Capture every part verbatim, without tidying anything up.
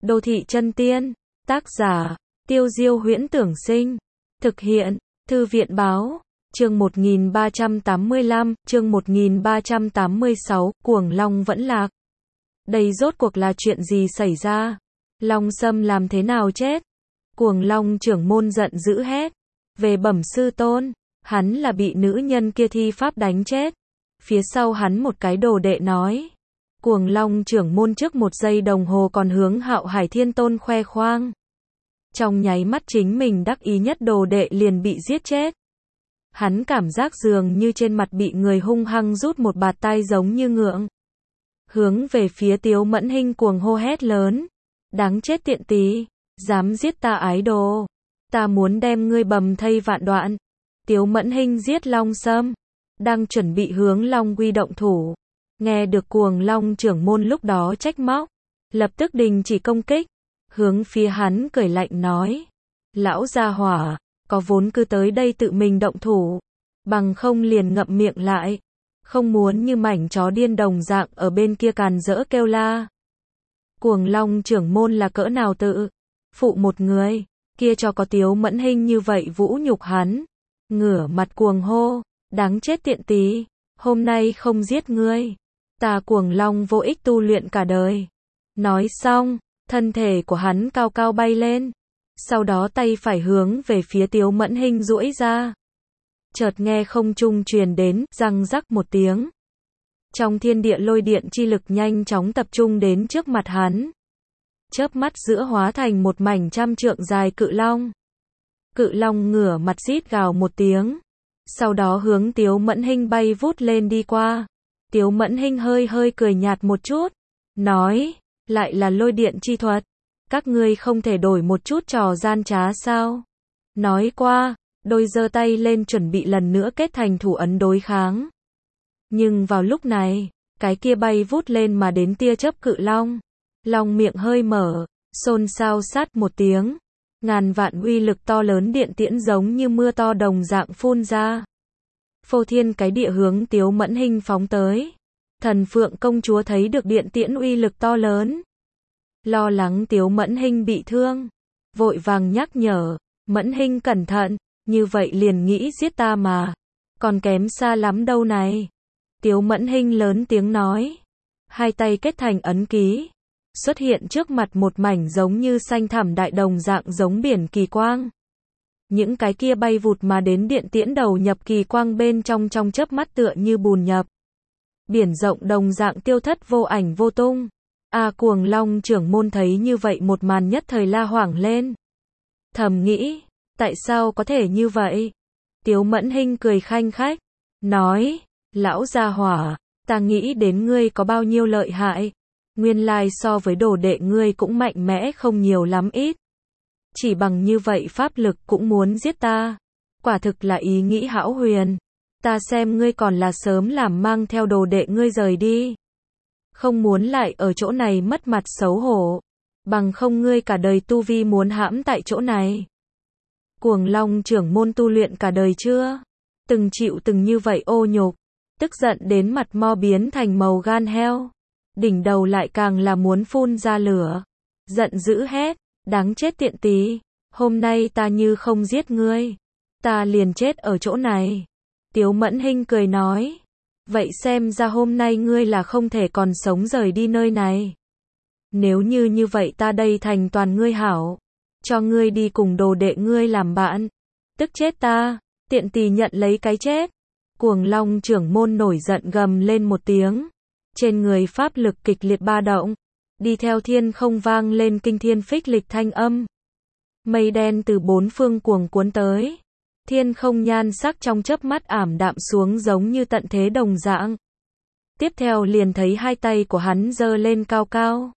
Đô thị chân tiên. Tác giả, Tiêu Diêu Huyễn Tưởng Sinh. Thực hiện, Thư viện Báo. Chương một nghìn ba trăm tám mươi lăm, chương một nghìn ba trăm tám mươi sáu, Cuồng Long vẫn lạc. Đây rốt cuộc là chuyện gì xảy ra? Long Sâm làm thế nào chết? Cuồng Long trưởng môn giận dữ hét. Về bẩm sư tôn, hắn là bị nữ nhân kia thi pháp đánh chết. Phía sau hắn một cái đồ đệ nói. Cuồng Long trưởng môn trước một giây đồng hồ còn hướng Hạo Hải Thiên Tôn khoe khoang. Trong nháy mắt chính mình đắc ý nhất đồ đệ liền bị giết chết. Hắn cảm giác dường như trên mặt bị người hung hăng rút một bạt tai giống như ngượng. Hướng về phía Tiếu Mẫn Hinh cuồng hô hét lớn. Đáng chết tiện tí, dám giết ta ái đồ. Ta muốn đem ngươi bầm thây vạn đoạn. Tiếu Mẫn Hinh giết Long Sâm. Đang chuẩn bị hướng Long Quy động thủ. Nghe được Cuồng Long trưởng môn lúc đó trách móc. Lập tức đình chỉ công kích. Hướng phía hắn cười lạnh nói. Lão gia hỏa, có vốn cứ tới đây tự mình động thủ. Bằng không liền ngậm miệng lại. Không muốn như mảnh chó điên đồng dạng ở bên kia càn rỡ kêu la. Cuồng Long trưởng môn là cỡ nào tự phụ một người, kia cho có Tiếu Mẫn Hinh như vậy vũ nhục hắn. Ngửa mặt cuồng hô, đáng chết tiện tí, hôm nay không giết ngươi, ta Cuồng Long vô ích tu luyện cả đời. Nói xong, thân thể của hắn cao cao bay lên, sau đó tay phải hướng về phía Tiếu Mẫn Hinh duỗi ra. Chợt nghe không trung truyền đến răng rắc một tiếng. Trong thiên địa lôi điện chi lực nhanh chóng tập trung đến trước mặt hắn. Chớp mắt giữa hóa thành một mảnh trăm trượng dài cự long. Cự long ngửa mặt rít gào một tiếng. Sau đó hướng Tiếu Mẫn Hinh bay vút lên đi qua. Tiếu Mẫn Hinh hơi hơi cười nhạt một chút. Nói, lại là lôi điện chi thuật. Các ngươi không thể đổi một chút trò gian trá sao? Nói qua, đôi giơ tay lên chuẩn bị lần nữa kết thành thủ ấn đối kháng. Nhưng vào lúc này, cái kia bay vút lên mà đến tia chớp cự long. Long miệng hơi mở, xôn xao sát một tiếng. Ngàn vạn uy lực to lớn điện tiễn giống như mưa to đồng dạng phun ra. Phô thiên cái địa hướng Tiếu Mẫn Hinh phóng tới. Thần Phượng công chúa thấy được điện tiễn uy lực to lớn. Lo lắng Tiếu Mẫn Hinh bị thương. Vội vàng nhắc nhở, Mẫn Hinh cẩn thận, như vậy liền nghĩ giết ta mà. Còn kém xa lắm đâu này. Tiếu Mẫn Hinh lớn tiếng nói. Hai tay kết thành ấn ký. Xuất hiện trước mặt một mảnh giống như xanh thẳm đại đồng dạng giống biển kỳ quang. Những cái kia bay vụt mà đến điện tiễn đầu nhập kỳ quang bên trong trong chớp mắt tựa như bùn nhập. Biển rộng đồng dạng tiêu thất vô ảnh vô tung. A Cuồng Long trưởng môn thấy như vậy một màn nhất thời la hoảng lên. Thầm nghĩ, tại sao có thể như vậy? Tiếu Mẫn Hinh cười khanh khách. Nói, lão gia hỏa, ta nghĩ đến ngươi có bao nhiêu lợi hại. Nguyên lai so với đồ đệ ngươi cũng mạnh mẽ không nhiều lắm ít. Chỉ bằng như vậy pháp lực cũng muốn giết ta. Quả thực là ý nghĩ hão huyền. Ta xem ngươi còn là sớm làm mang theo đồ đệ ngươi rời đi. Không muốn lại ở chỗ này mất mặt xấu hổ. Bằng không ngươi cả đời tu vi muốn hãm tại chỗ này. Cuồng Long trưởng môn tu luyện cả đời chưa? Từng chịu từng như vậy ô nhục. Tức giận đến mặt mo biến thành màu gan heo. Đỉnh đầu lại càng là muốn phun ra lửa. Giận dữ hét, đáng chết tiện tí. Hôm nay ta như không giết ngươi. Ta liền chết ở chỗ này. Tiếu Mẫn Hinh cười nói. Vậy xem ra hôm nay ngươi là không thể còn sống rời đi nơi này. Nếu như như vậy ta đây thành toàn ngươi hảo. Cho ngươi đi cùng đồ đệ ngươi làm bạn. Tức chết ta, tiện tì nhận lấy cái chết. Cuồng Long trưởng môn nổi giận gầm lên một tiếng. Trên người pháp lực kịch liệt ba động. Đi theo thiên không vang lên kinh thiên phích lịch thanh âm. Mây đen từ bốn phương cuồng cuốn tới. Thiên không nhan sắc trong chớp mắt ảm đạm xuống giống như tận thế đồng dạng. Tiếp theo liền thấy hai tay của hắn giơ lên cao cao.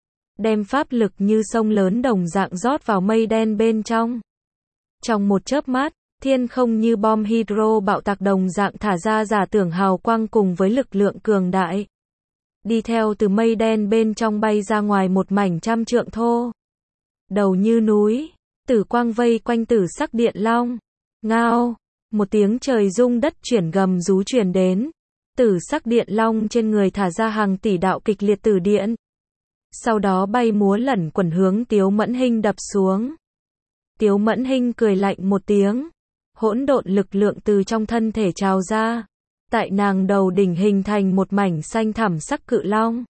Đem pháp lực như sông lớn đồng dạng rót vào mây đen bên trong. Trong một chớp mắt, thiên không như bom hydro bạo tạc đồng dạng thả ra giả tưởng hào quang cùng với lực lượng cường đại. Đi theo từ mây đen bên trong bay ra ngoài một mảnh trăm trượng thô. Đầu như núi, tử quang vây quanh tử sắc điện long. Ngao, một tiếng trời rung đất chuyển gầm rú truyền đến. Tử sắc điện long trên người thả ra hàng tỷ đạo kịch liệt tử điện. sau đó bay múa lẩn quẩn hướng Tiếu Mẫn Hinh đập xuống. Tiếu Mẫn Hinh cười lạnh một tiếng, hỗn độn lực lượng từ trong thân thể trào ra, tại nàng đầu đỉnh hình thành một mảnh xanh thẳm sắc cự long.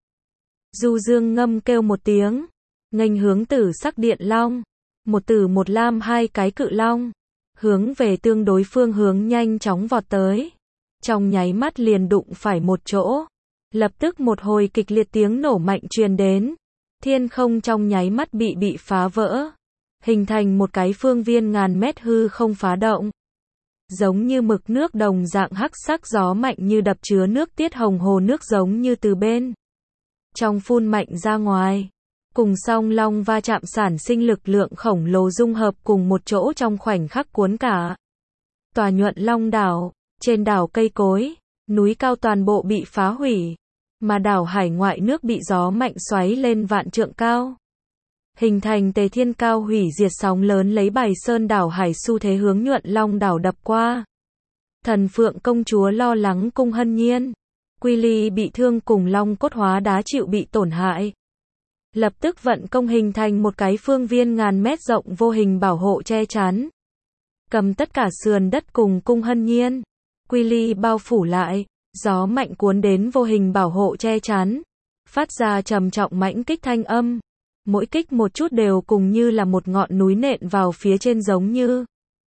Du Dương ngâm kêu một tiếng, nghênh hướng tử sắc điện long, một tử một lam hai cái cự long, hướng về tương đối phương hướng nhanh chóng vọt tới. Trong nháy mắt liền đụng phải một chỗ, lập tức một hồi kịch liệt tiếng nổ mạnh truyền đến, thiên không trong nháy mắt bị bị phá vỡ, hình thành một cái phương viên ngàn mét hư không phá động. Giống như mực nước đồng dạng hắc sắc gió mạnh như đập chứa nước tiết hồng hồ nước giống như từ bên trong phun mạnh ra ngoài, cùng song long va chạm sản sinh lực lượng khổng lồ dung hợp cùng một chỗ trong khoảnh khắc cuốn cả tòa Nhuận Long đảo. Trên đảo cây cối, núi cao toàn bộ bị phá hủy, mà đảo hải ngoại nước bị gió mạnh xoáy lên vạn trượng cao, hình thành tề thiên cao hủy diệt sóng lớn lấy Bài Sơn đảo hải xu thế hướng Nhuận Long đảo đập qua. Thần Phượng công chúa lo lắng Cung Hân Nhiên, Quy Ly bị thương cùng long cốt hóa đá chịu bị tổn hại. Lập tức vận công hình thành một cái phương viên ngàn mét rộng vô hình bảo hộ che chắn, cầm tất cả sườn đất cùng Cung Hân Nhiên, Quy Ly bao phủ lại, gió mạnh cuốn đến vô hình bảo hộ che chắn, phát ra trầm trọng mãnh kích thanh âm, mỗi kích một chút đều cùng như là một ngọn núi nện vào phía trên giống như.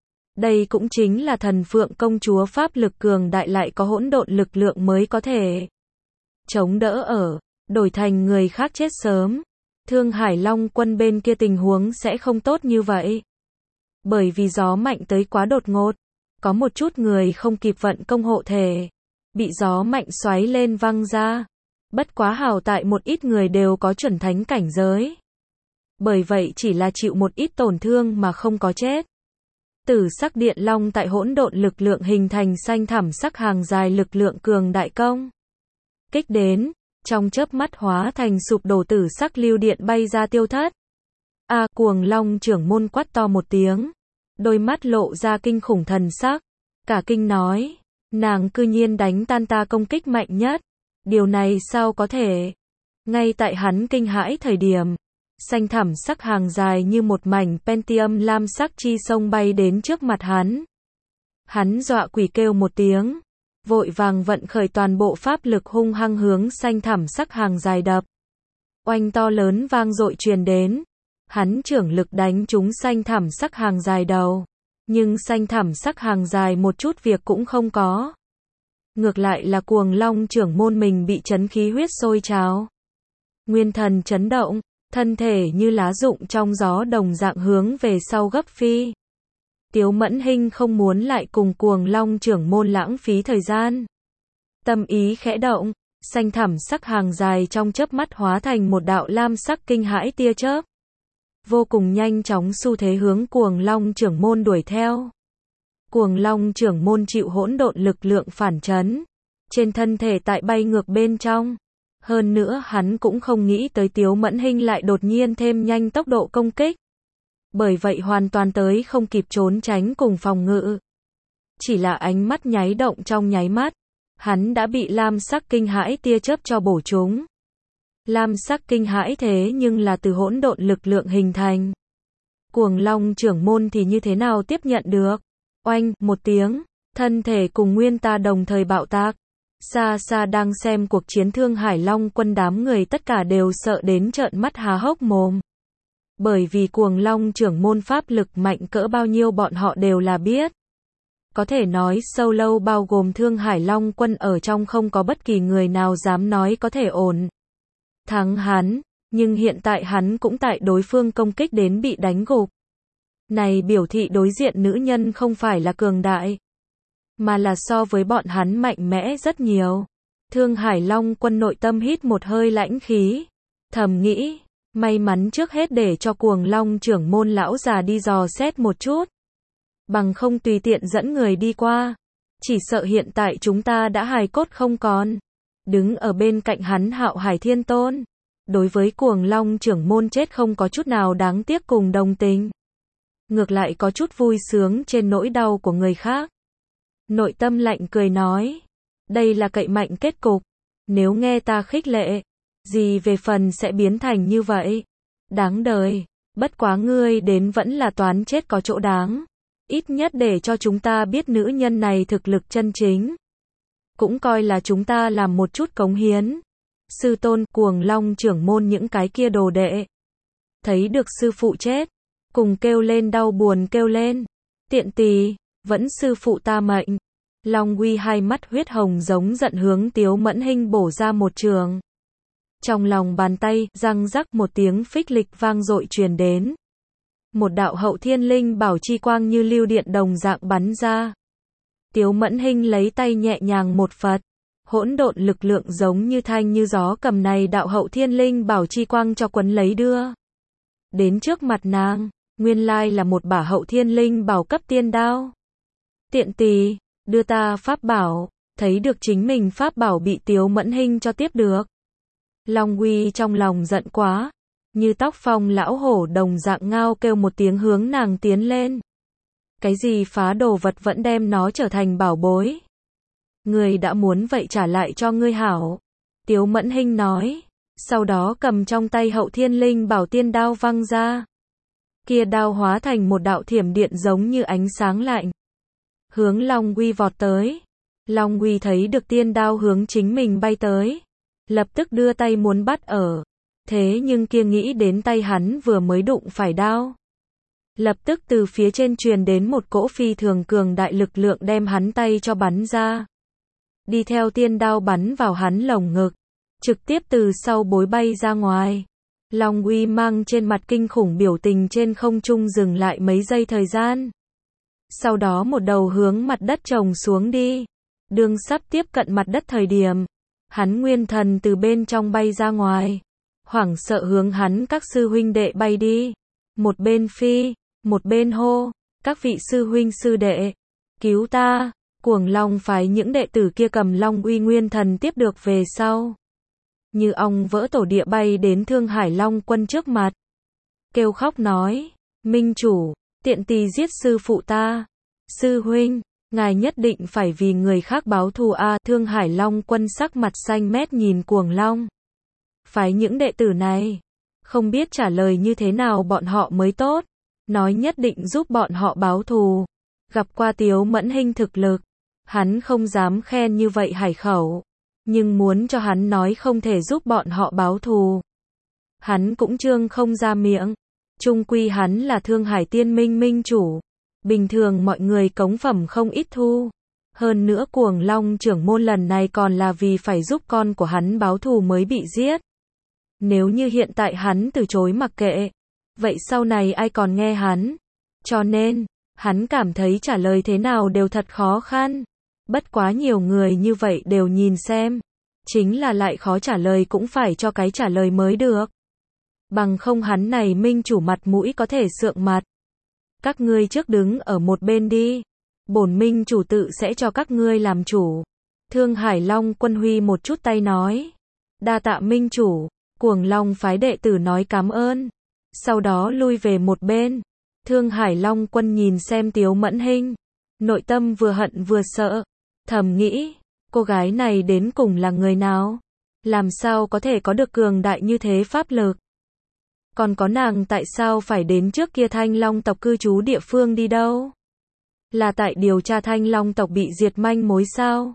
Đây cũng chính là Thần Phượng công chúa pháp lực cường đại lại có hỗn độn lực lượng mới có thể chống đỡ ở, đổi thành người khác chết sớm. Thương Hải Long quân bên kia tình huống sẽ không tốt như vậy. Bởi vì gió mạnh tới quá đột ngột, có một chút người không kịp vận công hộ thể, bị gió mạnh xoáy lên văng ra. Bất quá hảo tại một ít người đều có chuẩn thánh cảnh giới. Bởi vậy chỉ là chịu một ít tổn thương mà không có chết. Tử sắc điện long tại hỗn độn lực lượng hình thành xanh thẳm sắc hàng dài lực lượng cường đại công kích đến, trong chớp mắt hóa thành sụp đổ tử sắc lưu điện bay ra tiêu thất. A à, Cuồng Long trưởng môn quát to một tiếng, đôi mắt lộ ra kinh khủng thần sắc, cả kinh nói, nàng cư nhiên đánh tan ta công kích mạnh nhất, điều này sao có thể? Ngay tại hắn kinh hãi thời điểm, xanh thẳm sắc hàng dài như một mảnh pentium lam sắc chi sông bay đến trước mặt hắn. Hắn dọa quỷ kêu một tiếng, vội vàng vận khởi toàn bộ pháp lực hung hăng hướng xanh thẳm sắc hàng dài đập. Oanh to lớn vang dội truyền đến, hắn trưởng lực đánh trúng xanh thẳm sắc hàng dài đầu, nhưng xanh thẳm sắc hàng dài một chút việc cũng không có. Ngược lại là Cuồng Long trưởng môn mình bị chấn khí huyết sôi trào. Nguyên thần chấn động, thân thể như lá rụng trong gió đồng dạng hướng về sau gấp phi. Tiếu Mẫn Hinh không muốn lại cùng Cuồng Long trưởng môn lãng phí thời gian. Tâm ý khẽ động, xanh thẳm sắc hàng dài trong chớp mắt hóa thành một đạo lam sắc kinh hãi tia chớp. Vô cùng nhanh chóng xu thế hướng Cuồng Long trưởng môn đuổi theo. Cuồng Long trưởng môn chịu hỗn độn lực lượng phản chấn, trên thân thể tại bay ngược bên trong. Hơn nữa hắn cũng không nghĩ tới Tiếu Mẫn Hinh lại đột nhiên thêm nhanh tốc độ công kích. Bởi vậy hoàn toàn tới không kịp trốn tránh cùng phòng ngự. Chỉ là ánh mắt nháy động trong nháy mắt, hắn đã bị lam sắc kinh hãi tia chớp cho bổ trúng. Lam sắc kinh hãi thế nhưng là từ hỗn độn lực lượng hình thành. Cuồng Long trưởng môn thì như thế nào tiếp nhận được? Oanh, một tiếng, thân thể cùng nguyên ta đồng thời bạo tạc. Xa xa đang xem cuộc chiến Thương Hải Long quân đám người tất cả đều sợ đến trợn mắt há hốc mồm. Bởi vì Cuồng Long trưởng môn pháp lực mạnh cỡ bao nhiêu bọn họ đều là biết. Có thể nói sâu lâu bao gồm Thương Hải Long quân ở trong không có bất kỳ người nào dám nói có thể ổn thắng hắn, nhưng hiện tại hắn cũng tại đối phương công kích đến bị đánh gục. Này biểu thị đối diện nữ nhân không phải là cường đại, mà là so với bọn hắn mạnh mẽ rất nhiều. Thương Hải Long quân nội tâm hít một hơi lãnh khí, thầm nghĩ, may mắn trước hết để cho Cuồng Long trưởng môn lão già đi dò xét một chút. Bằng không tùy tiện dẫn người đi qua, chỉ sợ hiện tại chúng ta đã hài cốt không còn. Đứng ở bên cạnh hắn Hạo Hải Thiên Tôn, đối với Cuồng Long trưởng môn chết không có chút nào đáng tiếc cùng đồng tình. Ngược lại có chút vui sướng trên nỗi đau của người khác. Nội tâm lạnh cười nói, đây là cậy mạnh kết cục, nếu nghe ta khích lệ, Gì về phần sẽ biến thành như vậy? Đáng đời. Bất quá ngươi đến vẫn là toán chết có chỗ đáng. Ít nhất để cho chúng ta biết nữ nhân này thực lực chân chính. Cũng coi là chúng ta làm một chút cống hiến. Sư tôn, Cuồng Long trưởng môn những cái kia đồ đệ. Thấy được sư phụ chết. Cùng kêu lên đau buồn kêu lên. Tiện tỳ, vẫn sư phụ ta mệnh. Long Uy hai mắt huyết hồng giống giận hướng Tiếu Mẫn Hinh bổ ra một trường. Trong lòng bàn tay, răng rắc một tiếng phích lịch vang dội truyền đến. Một đạo hậu thiên linh bảo chi quang như lưu điện đồng dạng bắn ra. Tiếu Mẫn Hinh lấy tay nhẹ nhàng một phật. Hỗn độn lực lượng giống như thanh như gió cầm này đạo hậu thiên linh bảo chi quang cho quấn lấy đưa. Đến trước mặt nàng, nguyên lai là một bả hậu thiên linh bảo cấp tiên đao. Tiện tỳ, đưa ta pháp bảo, thấy được chính mình pháp bảo bị Tiếu Mẫn Hinh cho tiếp được. Long Uy trong lòng giận quá, như tóc phong lão hổ đồng dạng ngao kêu một tiếng hướng nàng tiến lên. Cái gì phá đồ vật vẫn đem nó trở thành bảo bối. Ngươi đã muốn vậy trả lại cho ngươi hảo. Tiếu Mẫn Hinh nói, sau đó cầm trong tay hậu thiên linh bảo tiên đao văng ra. Kia đao hóa thành một đạo thiểm điện giống như ánh sáng lạnh. Hướng Long Uy vọt tới. Long Uy thấy được tiên đao hướng chính mình bay tới. Lập tức đưa tay muốn bắt ở. Thế nhưng kia nghĩ đến tay hắn vừa mới đụng phải đao. Lập tức từ phía trên truyền đến một cỗ phi thường cường đại lực lượng đem hắn tay cho bắn ra. Đi theo tiên đao bắn vào hắn lồng ngực. Trực tiếp từ sau bối bay ra ngoài. Long Uy mang trên mặt kinh khủng biểu tình trên không trung dừng lại mấy giây thời gian. Sau đó một đầu hướng mặt đất chồng xuống đi. Đường sắp tiếp cận mặt đất thời điểm. Hắn nguyên thần từ bên trong bay ra ngoài. Hoảng sợ hướng hắn các sư huynh đệ bay đi. Một bên phi, một bên hô. Các vị sư huynh sư đệ, cứu ta. Cuồng Long phái những đệ tử kia cầm Long Uy nguyên thần tiếp được về sau. Như ong vỡ tổ địa bay đến Thương Hải Long Quân trước mặt. Kêu khóc nói, Minh chủ, tiện tỳ giết sư phụ ta. Sư huynh, ngài nhất định phải vì người khác báo thù a. Thương Hải Long Quân sắc mặt xanh mét nhìn Cuồng Long. Phái những đệ tử này, không biết trả lời như thế nào bọn họ mới tốt. Nói nhất định giúp bọn họ báo thù. Gặp qua Tiếu Mẫn Hinh thực lực, hắn không dám khen như vậy hải khẩu. Nhưng muốn cho hắn nói không thể giúp bọn họ báo thù. Hắn cũng trương không ra miệng. Chung quy hắn là Thương Hải Tiên Minh minh chủ. Bình thường mọi người cống phẩm không ít thu. Hơn nữa Cuồng Long trưởng môn lần này còn là vì phải giúp con của hắn báo thù mới bị giết. Nếu như hiện tại hắn từ chối mặc kệ, vậy sau này ai còn nghe hắn? Cho nên, hắn cảm thấy trả lời thế nào đều thật khó khăn. Bất quá nhiều người như vậy đều nhìn xem. Chính là lại khó trả lời cũng phải cho cái trả lời mới được. Bằng không hắn này minh chủ mặt mũi có thể sượng mặt. Các ngươi trước đứng ở một bên đi. Bổn minh chủ tự sẽ cho các ngươi làm chủ. Thương Hải Long Quân huy một chút tay nói. Đa tạ minh chủ. Cuồng Long phái đệ tử nói cảm ơn. Sau đó lui về một bên. Thương Hải Long Quân nhìn xem Tiếu Mẫn Hinh. Nội tâm vừa hận vừa sợ. Thầm nghĩ, cô gái này đến cùng là người nào? Làm sao có thể có được cường đại như thế pháp lực? Còn có nàng tại sao phải đến trước kia Thanh Long tộc cư trú địa phương đi đâu? Là tại điều tra Thanh Long tộc bị diệt manh mối sao?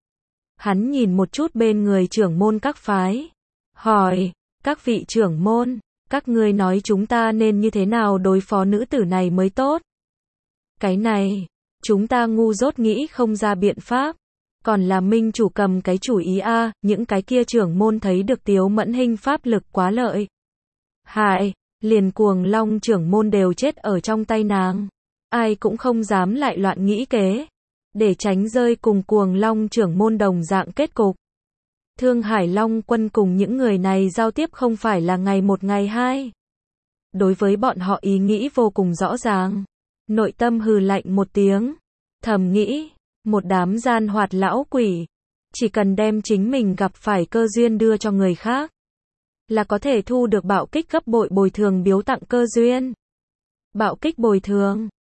Hắn nhìn một chút bên người trưởng môn các phái. Hỏi, các vị trưởng môn, các ngươi nói chúng ta nên như thế nào đối phó nữ tử này mới tốt? Cái này, chúng ta ngu dốt nghĩ không ra biện pháp. Còn là minh chủ cầm cái chủ ý a. À, những cái kia trưởng môn thấy được Tiếu Mẫn Hinh pháp lực quá lợi hại, liền Cuồng Long trưởng môn đều chết ở trong tay nàng. Ai cũng không dám lại loạn nghĩ kế, để tránh rơi cùng Cuồng Long trưởng môn đồng dạng kết cục. Thương Hải Long Quân cùng những người này giao tiếp không phải là ngày một ngày hai. Đối với bọn họ ý nghĩ vô cùng rõ ràng. Nội tâm hừ lạnh một tiếng. Thầm nghĩ, một đám gian hoạt lão quỷ. Chỉ cần đem chính mình gặp phải cơ duyên đưa cho người khác. Là có thể thu được bạo kích gấp bội bồi thường biếu tặng cơ duyên. Bạo kích bồi thường.